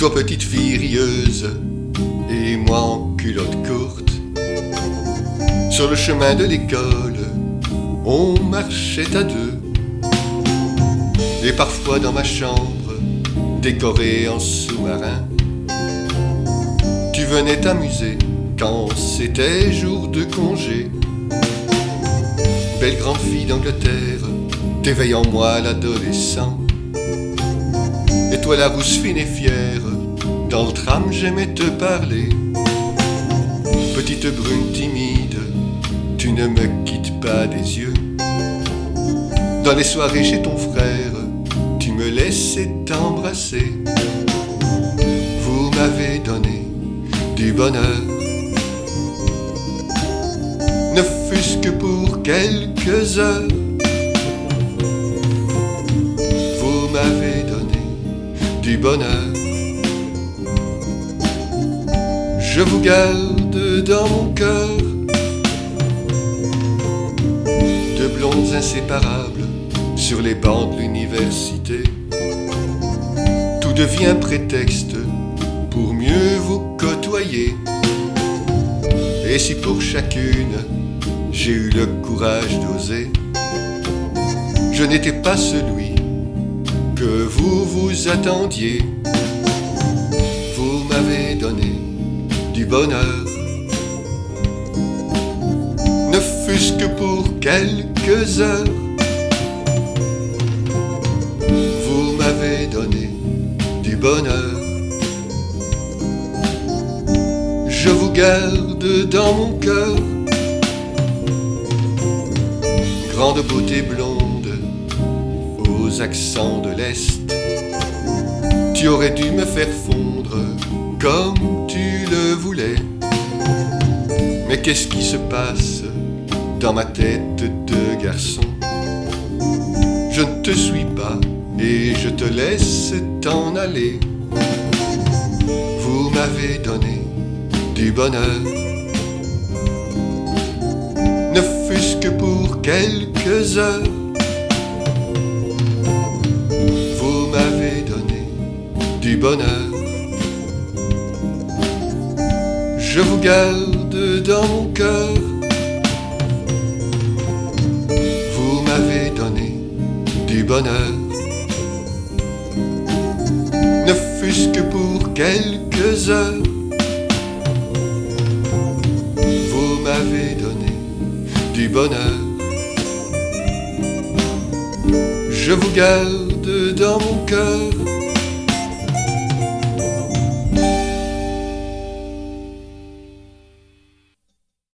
Toi petite fille rieuse et moi en culotte courte. Sur le chemin de l'école, on marchait à deux. Et parfois dans ma chambre, décorée en sous-marin, tu venais t'amuser quand c'était jour de congé. Belle grande fille d'Angleterre, t'éveille en moi l'adolescent. Et toi la rousse fine et fière, dans le tram j'aimais te parler. Petite brune timide, tu ne me quittes pas des yeux. Dans les soirées chez ton frère, tu me laissais t'embrasser. Vous m'avez donné du bonheur, ne fût-ce que pour quelques heures. Vous m'avez donné du bonheur. Je vous garde dans mon cœur, de blondes inséparables sur les bancs de l'université. Tout devient prétexte pour mieux vous côtoyer. Et si pour chacune j'ai eu le courage d'oser, je n'étais pas celui que vous vous attendiez. Vous m'avez donné du bonheur, ne fût-ce que pour quelques heures. Vous m'avez donné du bonheur. Je vous garde dans mon cœur, grande beauté blonde aux accents de l'Est. Tu aurais dû me faire fondre comme tu le voulais. Mais qu'est-ce qui se passe dans ma tête de garçon? Je ne te suis pas et je te laisse t'en aller. Vous m'avez donné du bonheur, ne fût-ce que pour quelques heures. Vous m'avez donné du bonheur. Je vous garde dans mon cœur. Vous m'avez donné du bonheur, ne fût-ce que pour quelques heures. Vous m'avez donné du bonheur. Je vous garde dans mon cœur.